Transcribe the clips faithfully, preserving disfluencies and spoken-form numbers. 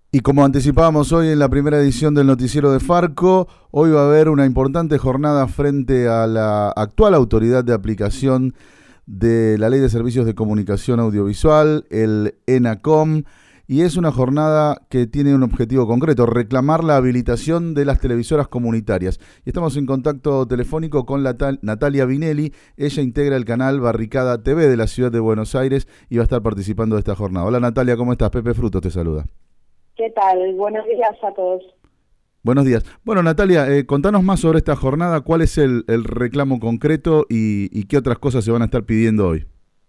Y como anticipábamos hoy en la primera edición del noticiero de Farco, hoy va a haber una importante jornada frente a la actual autoridad de aplicación de la Ley de Servicios de Comunicación Audiovisual, el ENACOM, y es una jornada que tiene un objetivo concreto: reclamar la habilitación de las televisoras comunitarias. Y estamos en contacto telefónico con la tal Natalia Vinelli. Ella integra el canal Barricada T V de la ciudad de Buenos Aires y va a estar participando de esta jornada. Hola Natalia, ¿cómo estás? Pepe Frutos te saluda. ¿Qué tal? Buenos días a todos. Buenos días. Bueno, Natalia, eh, contanos más sobre esta jornada, cuál es el, el reclamo concreto y, y qué otras cosas se van a estar pidiendo hoy.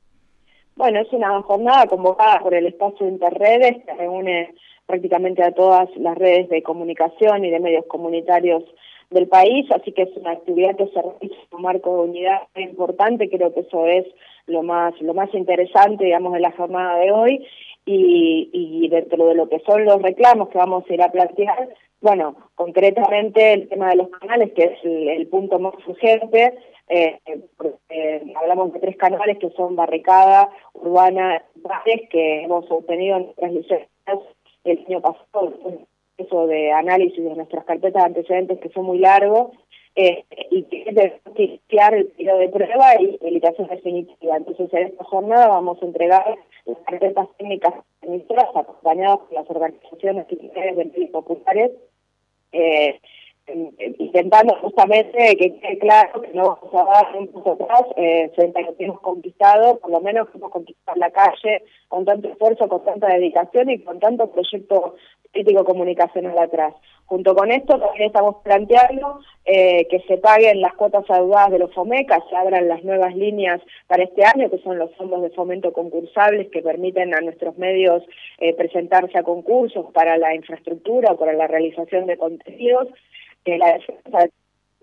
Bueno, es una jornada convocada por el espacio Interredes, que reúne prácticamente a todas las redes de comunicación y de medios comunitarios del país, así que es una actividad que se realiza en un marco de unidad muy importante. Creo que eso es lo más, lo más interesante, digamos, de la jornada de hoy. Y, y dentro de lo que son los reclamos que vamos a ir a plantear, bueno, concretamente el tema de los canales, que es el, el punto más urgente. eh, eh, hablamos de tres canales que son Barricada, Urbana y Pares, que hemos obtenido en nuestras licencias el año pasado, eso de análisis de nuestras carpetas de antecedentes, que fue muy largo, eh, y que debe iniciar el periodo de prueba y habilitación definitiva. Entonces, en esta jornada vamos a entregar las carpetas técnicas emisoras acompañadas por las organizaciones titulares de medios populares, eh, intentando justamente que quede claro que no vamos a dar un paso atrás eh, frente a lo que hemos conquistado, por lo menos que hemos conquistado la calle con tanto esfuerzo, con tanta dedicación y con tanto proyecto político comunicacional atrás. Junto con esto también estamos planteando eh, que se paguen las cuotas adeudadas de los FOMECA, se abran las nuevas líneas para este año, que son los fondos de fomento concursables que permiten a nuestros medios eh, presentarse a concursos para la infraestructura o para la realización de contenidos, que la defensa de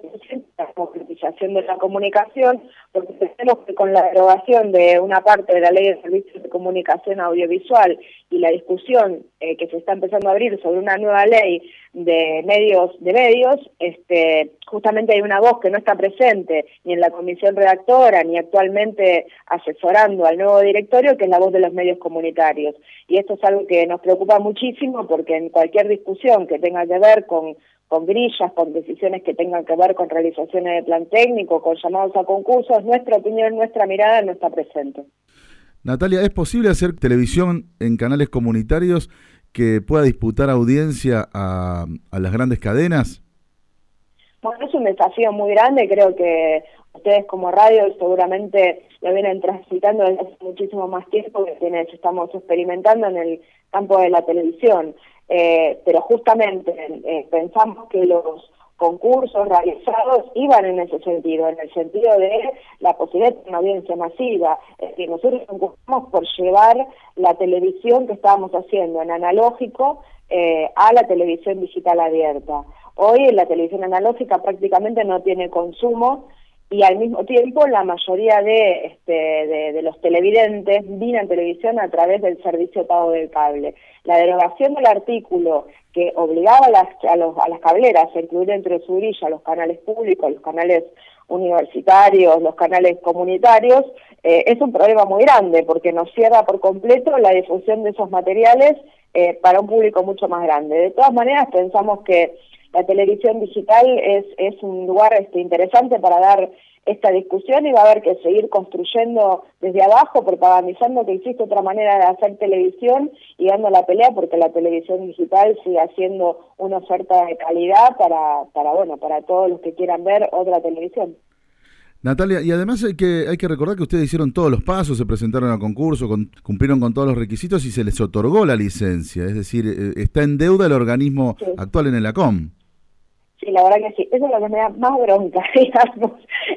la democratización de la comunicación, porque tenemos que con la derogación de una parte de la Ley de Servicios de Comunicación Audiovisual y la discusión eh, que se está empezando a abrir sobre una nueva ley de medios, de medios, este, justamente hay una voz que no está presente ni en la comisión redactora ni actualmente asesorando al nuevo directorio, que es la voz de los medios comunitarios. Y esto es algo que nos preocupa muchísimo, porque en cualquier discusión que tenga que ver con con grillas, con decisiones que tengan que ver con realizaciones de plan técnico, con llamados a concursos, nuestra opinión, nuestra mirada no está presente. Natalia, ¿es posible hacer televisión en canales comunitarios que pueda disputar audiencia a, a las grandes cadenas? Bueno, es un desafío muy grande. Creo que ustedes como radio seguramente lo vienen transitando desde hace muchísimo más tiempo que quienes estamos experimentando en el campo de la televisión. Eh, pero justamente eh, pensamos que los concursos realizados iban en ese sentido, en el sentido de la posibilidad de una audiencia masiva. Es decir, nosotros nos ocupamos por llevar la televisión que estábamos haciendo en analógico eh, a la televisión digital abierta. Hoy la televisión analógica prácticamente no tiene consumo, y al mismo tiempo la mayoría de, este, de, de los televidentes miran televisión a través del servicio pago del cable. La derogación del artículo que obligaba a las, a los, a las cableras a incluir entre su grilla los canales públicos, los canales universitarios, los canales comunitarios, eh, es un problema muy grande, porque nos cierra por completo la difusión de esos materiales eh, para un público mucho más grande. De todas maneras, pensamos que la televisión digital es, es un lugar este, interesante para dar esta discusión, y va a haber que seguir construyendo desde abajo, propagandizando que existe otra manera de hacer televisión y dando la pelea porque la televisión digital sigue siendo una oferta de calidad para, para, bueno, para todos los que quieran ver otra televisión. Natalia, y además hay que hay que recordar que ustedes hicieron todos los pasos, se presentaron a concurso, con, cumplieron con todos los requisitos y se les otorgó la licencia, es decir, eh, está en deuda el organismo sí. actual en el ENACOM. Sí, la verdad que sí, eso es lo que me da más bronca, digamos.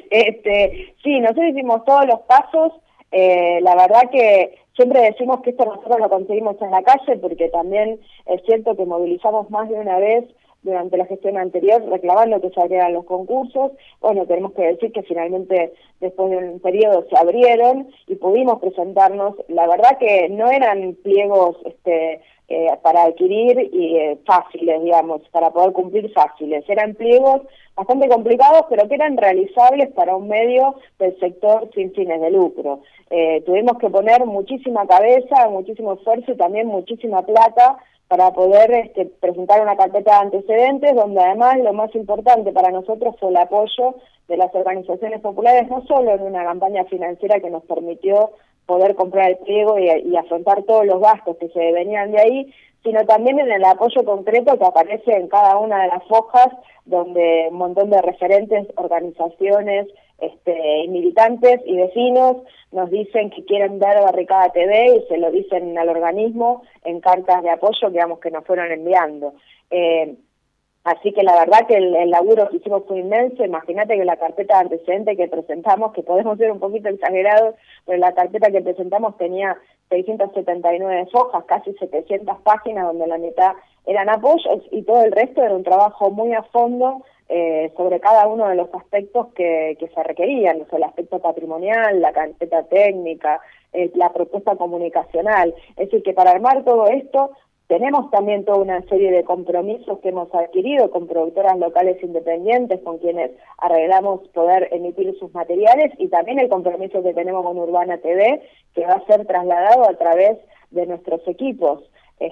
Este, sí, nosotros hicimos todos los pasos, eh, la verdad que siempre decimos que esto nosotros lo conseguimos en la calle, porque también es cierto que movilizamos más de una vez durante la gestión anterior reclamando que se abrieran los concursos. Bueno, tenemos que decir que finalmente después de un periodo se abrieron y pudimos presentarnos. La verdad que no eran pliegos este eh, para adquirir y eh, fáciles, digamos, para poder cumplir fáciles. Eran pliegos bastante complicados, pero que eran realizables para un medio del sector sin fines de lucro. Eh, tuvimos que poner muchísima cabeza, muchísimo esfuerzo y también muchísima plata para poder este, presentar una carpeta de antecedentes, donde además lo más importante para nosotros fue el apoyo de las organizaciones populares, no solo en una campaña financiera que nos permitió poder comprar el pliego y, y afrontar todos los gastos que se venían de ahí, sino también en el apoyo concreto que aparece en cada una de las hojas, donde un montón de referentes, organizaciones, este, militantes y vecinos nos dicen que quieren ver Barricada T V y se lo dicen al organismo en cartas de apoyo, digamos, que nos fueron enviando. Eh, Así que la verdad que el, el laburo que hicimos fue inmenso. Imagínate que la carpeta de antecedentes que presentamos, que podemos ser un poquito exagerados, pero la carpeta que presentamos tenía seiscientas setenta y nueve hojas, casi setecientas páginas, donde la mitad eran apoyos y todo el resto era un trabajo muy a fondo eh, sobre cada uno de los aspectos que, que se requerían, o sea, el aspecto patrimonial, la carpeta técnica, eh, la propuesta comunicacional. Es decir, que para armar todo esto tenemos también toda una serie de compromisos que hemos adquirido con productoras locales independientes, con quienes arreglamos poder emitir sus materiales, y también el compromiso que tenemos con Urbana T V, que va a ser trasladado a través de nuestros equipos.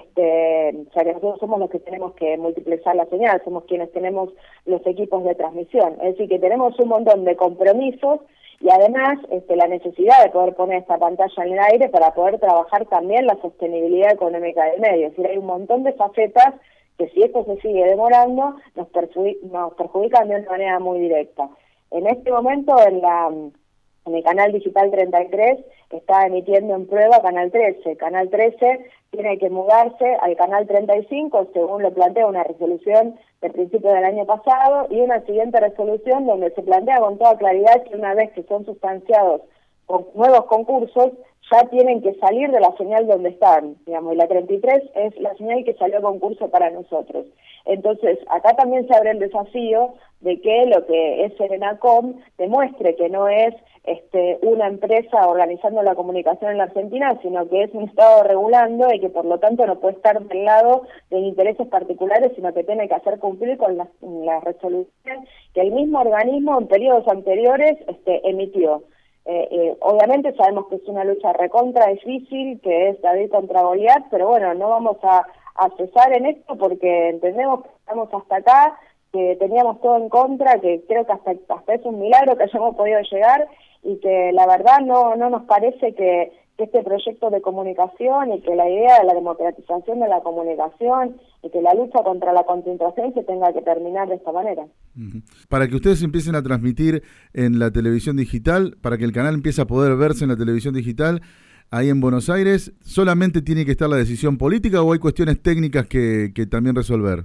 Este, o sea que nosotros somos los que tenemos que multiplexar la señal, somos quienes tenemos los equipos de transmisión. Es decir, que tenemos un montón de compromisos y además este, la necesidad de poder poner esta pantalla en el aire para poder trabajar también la sostenibilidad económica del medio. Es decir, hay un montón de facetas que si esto se sigue demorando nos, perjudic nos perjudican de una manera muy directa. En este momento en la... En el canal digital treinta y tres está emitiendo en prueba Canal trece. Canal trece tiene que mudarse al canal treinta y cinco, según lo plantea una resolución del principio del año pasado, y una siguiente resolución donde se plantea con toda claridad que una vez que son sustanciados con nuevos concursos, ya tienen que salir de la señal donde están, digamos, y la treinta y tres es la señal que salió a concurso para nosotros. Entonces, acá también se abre el desafío de que lo que es Serenacom demuestre que no es este, una empresa organizando la comunicación en la Argentina, sino que es un Estado regulando y que por lo tanto no puede estar del lado de intereses particulares, sino que tiene que hacer cumplir con las, las resoluciones que el mismo organismo en periodos anteriores este, emitió. Eh, eh, obviamente sabemos que es una lucha recontra difícil, que es David contra Goliat, pero bueno, no vamos a, a cesar en esto porque entendemos que estamos hasta acá, que teníamos todo en contra, que creo que hasta, hasta es un milagro que hayamos podido llegar y que la verdad no, no nos parece que, que este proyecto de comunicación y que la idea de la democratización de la comunicación y que la lucha contra la concentración se tenga que terminar de esta manera. Para que ustedes empiecen a transmitir en la televisión digital, para que el canal empiece a poder verse en la televisión digital, ahí en Buenos Aires, ¿solamente tiene que estar la decisión política o hay cuestiones técnicas que, que también resolver?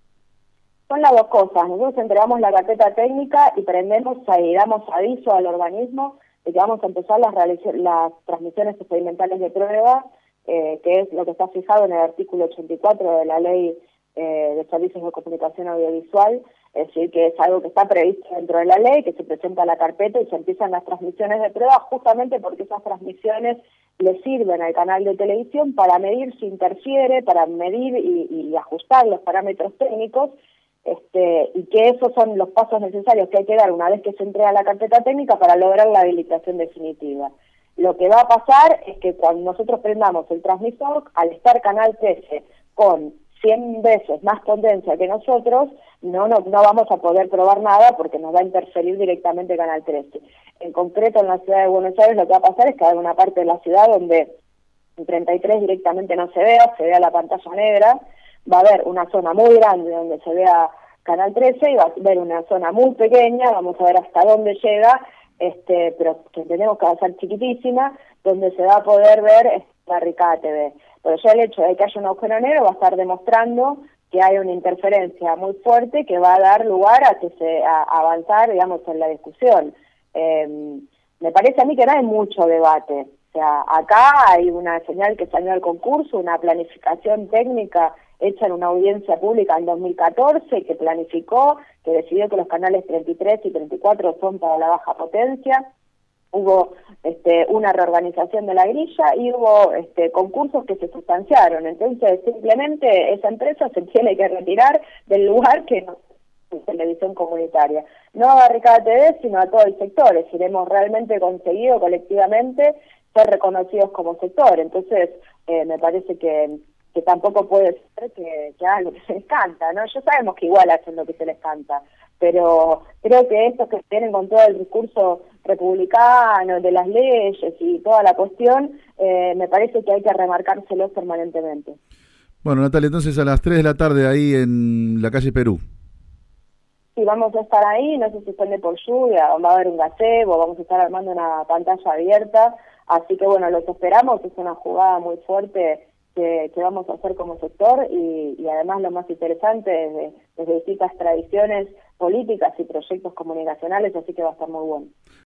Son las dos cosas. Nosotros entregamos la carpeta técnica y prendemos y damos aviso al organismo de que vamos a empezar las, las transmisiones experimentales de prueba, eh, que es lo que está fijado en el artículo ochenta y cuatro de la Ley eh, de Servicios de Comunicación Audiovisual, es decir, que es algo que está previsto dentro de la ley, que se presenta la carpeta y se empiezan las transmisiones de prueba, justamente porque esas transmisiones le sirven al canal de televisión para medir si interfiere, para medir y, y ajustar los parámetros técnicos, Este, y que esos son los pasos necesarios que hay que dar una vez que se entrega la carpeta técnica para lograr la habilitación definitiva. Lo que va a pasar es que cuando nosotros prendamos el transmisor, al estar Canal trece con cien veces más potencia que nosotros, no, no, no vamos a poder probar nada porque nos va a interferir directamente Canal trece. En concreto, en la ciudad de Buenos Aires lo que va a pasar es que hay una parte de la ciudad donde en treinta y tres directamente no se vea, se vea la pantalla negra. Va a haber una zona muy grande donde se vea Canal trece y va a haber una zona muy pequeña, vamos a ver hasta dónde llega, este, pero que entendemos que va a ser chiquitísima, donde se va a poder ver Barricada T V. Pero ya el hecho de que haya un agujero negro va a estar demostrando que hay una interferencia muy fuerte que va a dar lugar a que se a, a avanzar, digamos, en la discusión. Eh, me parece a mí que no hay mucho debate. O sea, acá hay una señal que salió al concurso, una planificación técnica hecha en una audiencia pública en dos mil catorce, que planificó, que decidió que los canales treinta y tres y treinta y cuatro son para la baja potencia. Hubo este, una reorganización de la grilla y hubo este, concursos que se sustanciaron. Entonces, simplemente esa empresa se tiene que retirar del lugar que no es televisión comunitaria. No a Barricada T V, sino a todo el sector. Es decir, hemos realmente conseguido colectivamente ser reconocidos como sector. Entonces, eh, me parece que que tampoco puede ser que, que hagan lo que se les canta, ¿no? Ya sabemos que igual hacen lo que se les canta, pero creo que estos que vienen con todo el discurso republicano de las leyes y toda la cuestión, eh, me parece que hay que remarcárselos permanentemente. Bueno, Natalia, entonces a las tres de la tarde ahí en la calle Perú. Sí, vamos a estar ahí, no sé si suene por lluvia, va a haber un gazebo, vamos a estar armando una pantalla abierta, así que bueno, los esperamos, es una jugada muy fuerte que, que vamos a hacer como sector y, y además lo más interesante desde, desde distintas tradiciones políticas y proyectos comunicacionales, así que va a estar muy bueno.